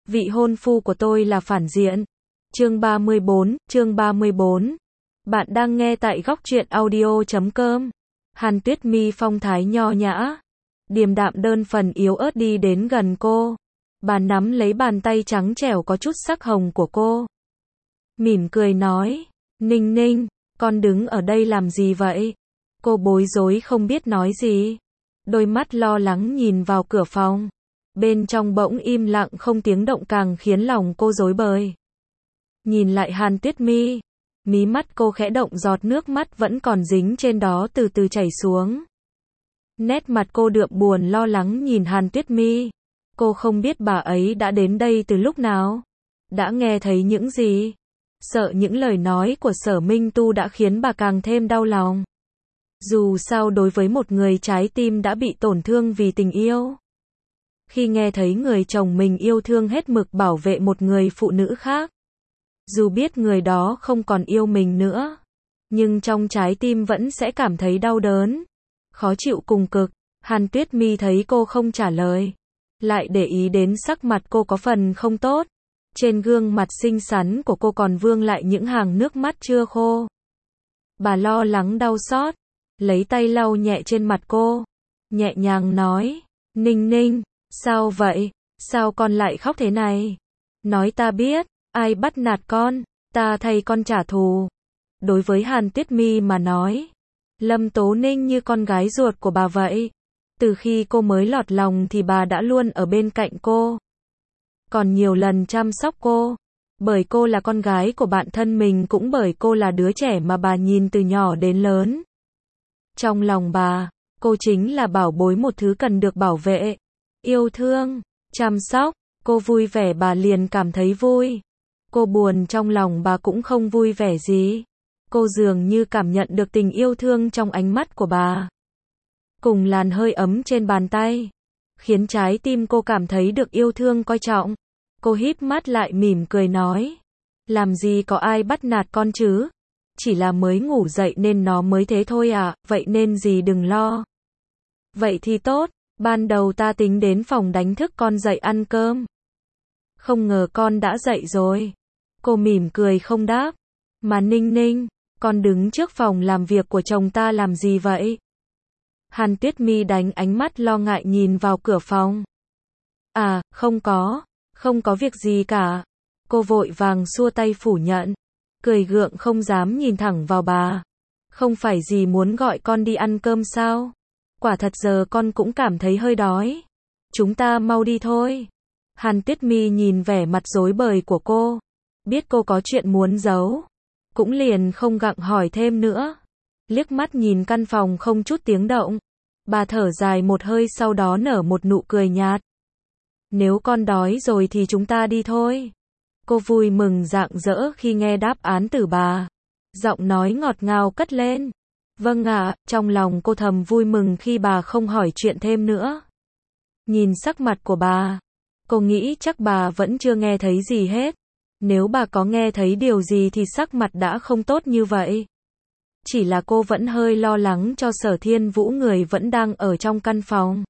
vị hôn phu của tôi là phản diện. Chương 34. Bạn đang nghe tại góc truyện audio.com. Hàn Tuyết Mi phong thái nho nhã, điềm đạm đơn phần yếu ớt đi đến gần cô. Bà nắm lấy bàn tay trắng trẻo có chút sắc hồng của cô. Mỉm cười nói, Ninh Ninh, con đứng ở đây làm gì vậy? Cô bối rối không biết nói gì. Đôi mắt lo lắng nhìn vào cửa phòng. Bên trong bỗng im lặng không tiếng động càng khiến lòng cô rối bời. Nhìn lại Hàn Tuyết Mi, mí mắt cô khẽ động, giọt nước mắt vẫn còn dính trên đó từ từ chảy xuống. Nét mặt cô đượm buồn lo lắng nhìn Hàn Tuyết Mi. Cô không biết bà ấy đã đến đây từ lúc nào, đã nghe thấy những gì. Sợ những lời nói của Sở Minh Tu đã khiến bà càng thêm đau lòng. Dù sao đối với một người trái tim đã bị tổn thương vì tình yêu, khi nghe thấy người chồng mình yêu thương hết mực bảo vệ một người phụ nữ khác, dù biết người đó không còn yêu mình nữa, nhưng trong trái tim vẫn sẽ cảm thấy đau đớn, khó chịu cùng cực. Hàn Tuyết Mi thấy cô không trả lời, lại để ý đến sắc mặt cô có phần không tốt. Trên gương mặt xinh xắn của cô còn vương lại những hàng nước mắt chưa khô. Bà lo lắng đau xót, lấy tay lau nhẹ trên mặt cô, nhẹ nhàng nói, Ninh Ninh, sao vậy? Sao con lại khóc thế này? Nói ta biết, ai bắt nạt con, ta thay con trả thù. Đối với Hàn Tuyết Mi mà nói, Lâm Tố Ninh như con gái ruột của bà vậy. Từ khi cô mới lọt lòng thì bà đã luôn ở bên cạnh cô, còn nhiều lần chăm sóc cô. Bởi cô là con gái của bạn thân mình, cũng bởi cô là đứa trẻ mà bà nhìn từ nhỏ đến lớn. Trong lòng bà, cô chính là bảo bối, một thứ cần được bảo vệ, yêu thương, chăm sóc. Cô vui vẻ bà liền cảm thấy vui. Cô buồn trong lòng bà cũng không vui vẻ gì. Cô dường như cảm nhận được tình yêu thương trong ánh mắt của bà, cùng làn hơi ấm trên bàn tay, khiến trái tim cô cảm thấy được yêu thương coi trọng. Cô híp mắt lại mỉm cười nói, làm gì có ai bắt nạt con chứ, chỉ là mới ngủ dậy nên nó mới thế thôi à, vậy nên dì đừng lo. Vậy thì tốt, ban đầu ta tính đến phòng đánh thức con dậy ăn cơm, không ngờ con đã dậy rồi. Cô mỉm cười không đáp. Mà Ninh Ninh, con đứng trước phòng làm việc của chồng ta làm gì vậy? Hàn Tuyết Mi đánh ánh mắt lo ngại nhìn vào cửa phòng. À, không có việc gì cả. Cô vội vàng xua tay phủ nhận, cười gượng không dám nhìn thẳng vào bà. Không phải dì muốn gọi con đi ăn cơm sao? Quả thật giờ con cũng cảm thấy hơi đói. Chúng ta mau đi thôi. Hàn Tuyết Mi nhìn vẻ mặt rối bời của cô, biết cô có chuyện muốn giấu, cũng liền không gặng hỏi thêm nữa. Liếc mắt nhìn căn phòng không chút tiếng động, bà thở dài một hơi, sau đó nở một nụ cười nhạt. Nếu con đói rồi thì chúng ta đi thôi. Cô vui mừng rạng rỡ khi nghe đáp án từ bà. Giọng nói ngọt ngào cất lên. Vâng ạ. Trong lòng cô thầm vui mừng khi bà không hỏi chuyện thêm nữa. Nhìn sắc mặt của bà, cô nghĩ chắc bà vẫn chưa nghe thấy gì hết. Nếu bà có nghe thấy điều gì thì sắc mặt đã không tốt như vậy. Chỉ là cô vẫn hơi lo lắng cho Sở Thiên Vũ, người vẫn đang ở trong căn phòng.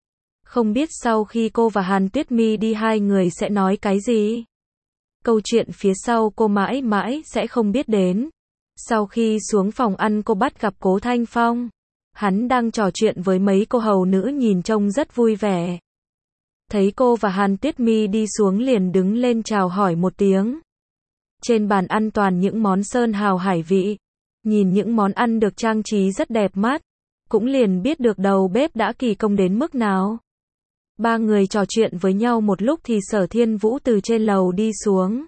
Không biết sau khi cô và Hàn Tuyết Mi đi hai người sẽ nói cái gì. Câu chuyện phía sau cô mãi mãi sẽ không biết đến. Sau khi xuống phòng ăn, cô bắt gặp Cố Thanh Phong. Hắn đang trò chuyện với mấy cô hầu nữ nhìn trông rất vui vẻ. Thấy cô và Hàn Tuyết Mi đi xuống liền đứng lên chào hỏi một tiếng. Trên bàn ăn toàn những món sơn hào hải vị. Nhìn những món ăn được trang trí rất đẹp mắt, cũng liền biết được đầu bếp đã kỳ công đến mức nào. Ba người trò chuyện với nhau một lúc thì Sở Thiên Vũ từ trên lầu đi xuống.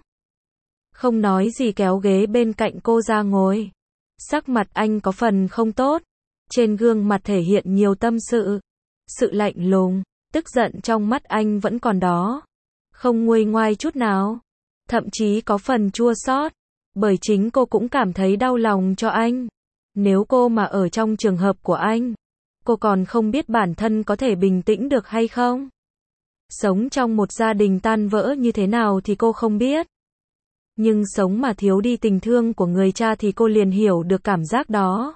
Không nói gì kéo ghế bên cạnh cô ra ngồi. Sắc mặt anh có phần không tốt. Trên gương mặt thể hiện nhiều tâm sự. Sự lạnh lùng, tức giận trong mắt anh vẫn còn đó. Không nguôi ngoai chút nào. Thậm chí có phần chua xót. Bởi chính cô cũng cảm thấy đau lòng cho anh. Nếu cô mà ở trong trường hợp của anh, cô còn không biết bản thân có thể bình tĩnh được hay không. Sống trong một gia đình tan vỡ như thế nào thì cô không biết. Nhưng sống mà thiếu đi tình thương của người cha thì cô liền hiểu được cảm giác đó.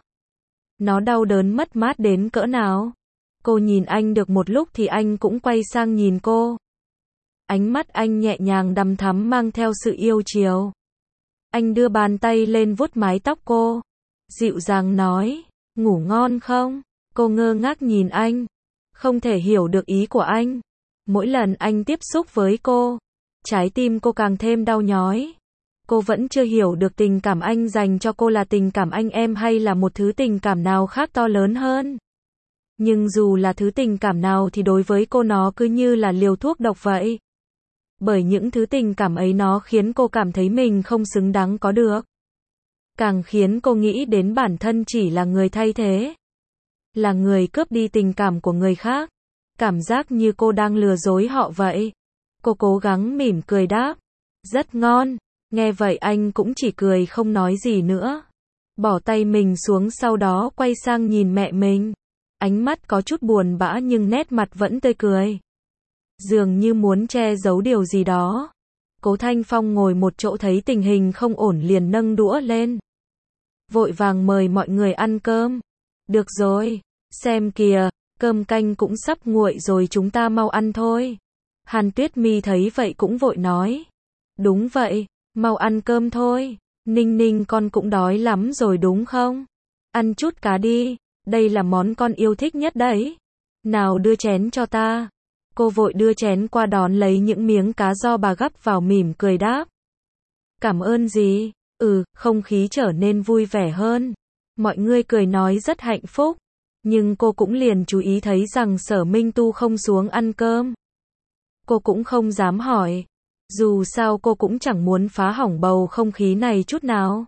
Nó đau đớn mất mát đến cỡ nào. Cô nhìn anh được một lúc thì anh cũng quay sang nhìn cô. Ánh mắt anh nhẹ nhàng đằm thắm mang theo sự yêu chiều. Anh đưa bàn tay lên vuốt mái tóc cô. Dịu dàng nói, ngủ ngon không? Cô ngơ ngác nhìn anh. Không thể hiểu được ý của anh. Mỗi lần anh tiếp xúc với cô, trái tim cô càng thêm đau nhói. Cô vẫn chưa hiểu được tình cảm anh dành cho cô là tình cảm anh em hay là một thứ tình cảm nào khác to lớn hơn. Nhưng dù là thứ tình cảm nào thì đối với cô nó cứ như là liều thuốc độc vậy. Bởi những thứ tình cảm ấy nó khiến cô cảm thấy mình không xứng đáng có được. Càng khiến cô nghĩ đến bản thân chỉ là người thay thế. Là người cướp đi tình cảm của người khác. Cảm giác như cô đang lừa dối họ vậy. Cô cố gắng mỉm cười đáp. Rất ngon. Nghe vậy anh cũng chỉ cười không nói gì nữa. Bỏ tay mình xuống sau đó quay sang nhìn mẹ mình. Ánh mắt có chút buồn bã nhưng nét mặt vẫn tươi cười. Dường như muốn che giấu điều gì đó. Cố Thanh Phong ngồi một chỗ thấy tình hình không ổn liền nâng đũa lên. Vội vàng mời mọi người ăn cơm. Được rồi, xem kìa, cơm canh cũng sắp nguội rồi chúng ta mau ăn thôi. Hàn Tuyết Mi thấy vậy cũng vội nói. Đúng vậy, mau ăn cơm thôi. Ninh Ninh con cũng đói lắm rồi đúng không? Ăn chút cá đi, đây là món con yêu thích nhất đấy. Nào đưa chén cho ta. Cô vội đưa chén qua đón lấy những miếng cá do bà gắp vào mỉm cười đáp. Cảm ơn gì? Không khí trở nên vui vẻ hơn. Mọi người cười nói rất hạnh phúc. Nhưng cô cũng liền chú ý thấy rằng Sở Minh Tu không xuống ăn cơm. Cô cũng không dám hỏi. Dù sao cô cũng chẳng muốn phá hỏng bầu không khí này chút nào.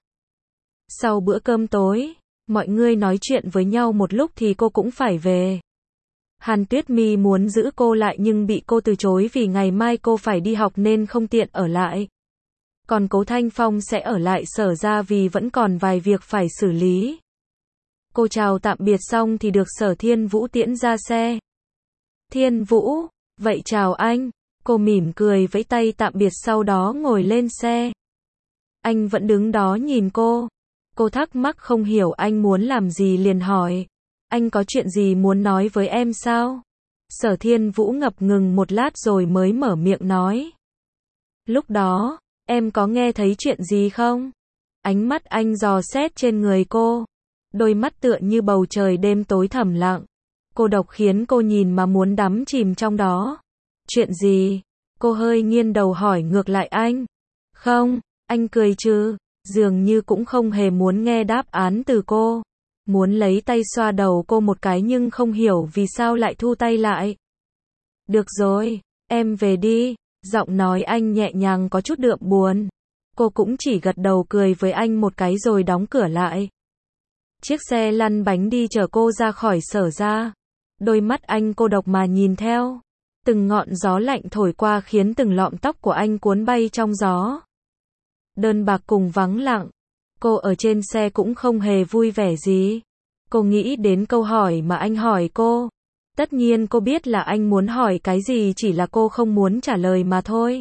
Sau bữa cơm tối, mọi người nói chuyện với nhau một lúc thì cô cũng phải về. Hàn Tuyết Mi muốn giữ cô lại nhưng bị cô từ chối vì ngày mai cô phải đi học nên không tiện ở lại. Còn Cố Thanh Phong sẽ ở lại Sở ra vì vẫn còn vài việc phải xử lý. Cô chào tạm biệt xong thì được Sở Thiên Vũ tiễn ra xe. Thiên Vũ, vậy chào anh. Cô mỉm cười vẫy tay tạm biệt sau đó ngồi lên xe. Anh vẫn đứng đó nhìn cô. Cô thắc mắc không hiểu anh muốn làm gì liền hỏi. Anh có chuyện gì muốn nói với em sao? Sở Thiên Vũ ngập ngừng một lát rồi mới mở miệng nói. Lúc đó, em có nghe thấy chuyện gì không? Ánh mắt anh dò xét trên người cô. Đôi mắt tựa như bầu trời đêm tối thẳm lặng. Cô độc khiến cô nhìn mà muốn đắm chìm trong đó. Chuyện gì? Cô hơi nghiêng đầu hỏi ngược lại anh. Không, anh cười chứ. Dường như cũng không hề muốn nghe đáp án từ cô. Muốn lấy tay xoa đầu cô một cái nhưng không hiểu vì sao lại thu tay lại. Được rồi, em về đi. Giọng nói anh nhẹ nhàng có chút đượm buồn. Cô cũng chỉ gật đầu cười với anh một cái rồi đóng cửa lại. Chiếc xe lăn bánh đi chở cô ra khỏi Sở ra. Đôi mắt anh cô độc mà nhìn theo. Từng ngọn gió lạnh thổi qua khiến từng lọn tóc của anh cuốn bay trong gió. Đơn bạc cùng vắng lặng. Cô ở trên xe cũng không hề vui vẻ gì. Cô nghĩ đến câu hỏi mà anh hỏi cô. Tất nhiên cô biết là anh muốn hỏi cái gì, chỉ là cô không muốn trả lời mà thôi.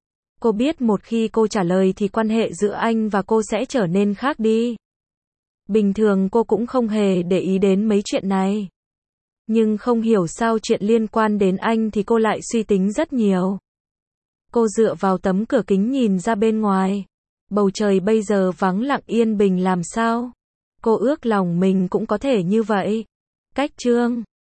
Cô biết một khi cô trả lời thì quan hệ giữa anh và cô sẽ trở nên khác đi. Bình thường cô cũng không hề để ý đến mấy chuyện này. Nhưng không hiểu sao chuyện liên quan đến anh thì cô lại suy tính rất nhiều. Cô dựa vào tấm cửa kính nhìn ra bên ngoài. Bầu trời bây giờ vắng lặng yên bình làm sao. Cô ước lòng mình cũng có thể như vậy. Cách chương